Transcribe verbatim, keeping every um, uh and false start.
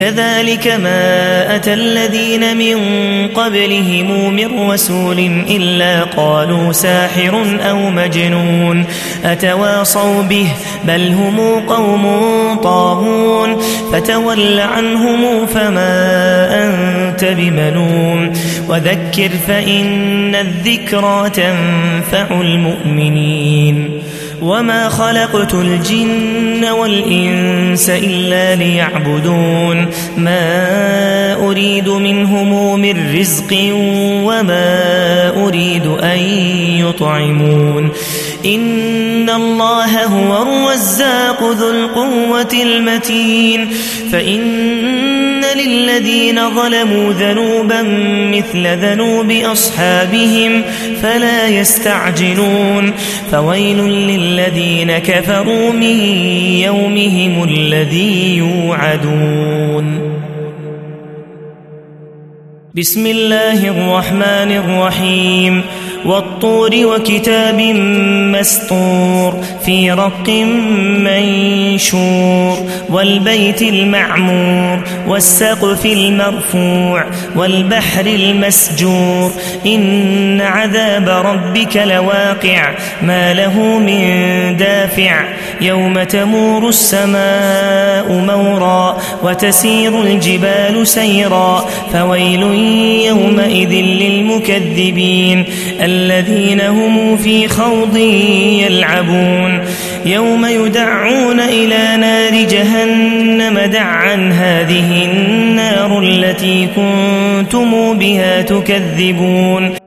كذلك ما أتى الذين من قبلهم من رسول إلا قالوا ساحر أو مجنون أتواصوا به بل هم قوم طاغون فتول عنهم فما أنت بملوم وذكر فإن الذكرى تنفع المؤمنين وما خلقت الجن والإنس إلا ليعبدون ما أريد منهم من رزق وما أريد أن يطعمون إن الله هو الرزاق ذو القوة المتين فإن للذين ظلموا ذنوبا مثل ذنوب أصحابهم فلا يستعجلون فويل للذين كفروا من يومهم الذي يوعدون بسم الله الرحمن الرحيم والطور وكتاب مسطور في رق منشور والبيت المعمور والسقف المرفوع والبحر المسجور إن عذاب ربك لواقع ما له من دافع يوم تمور السماء مورا وتسير الجبال سيرا فويل يومئذ للمكذبين الذين هم في خوض يلعبون يوم يدعون إلى نار جهنم دعا هذه النار التي كنتم بها تكذبون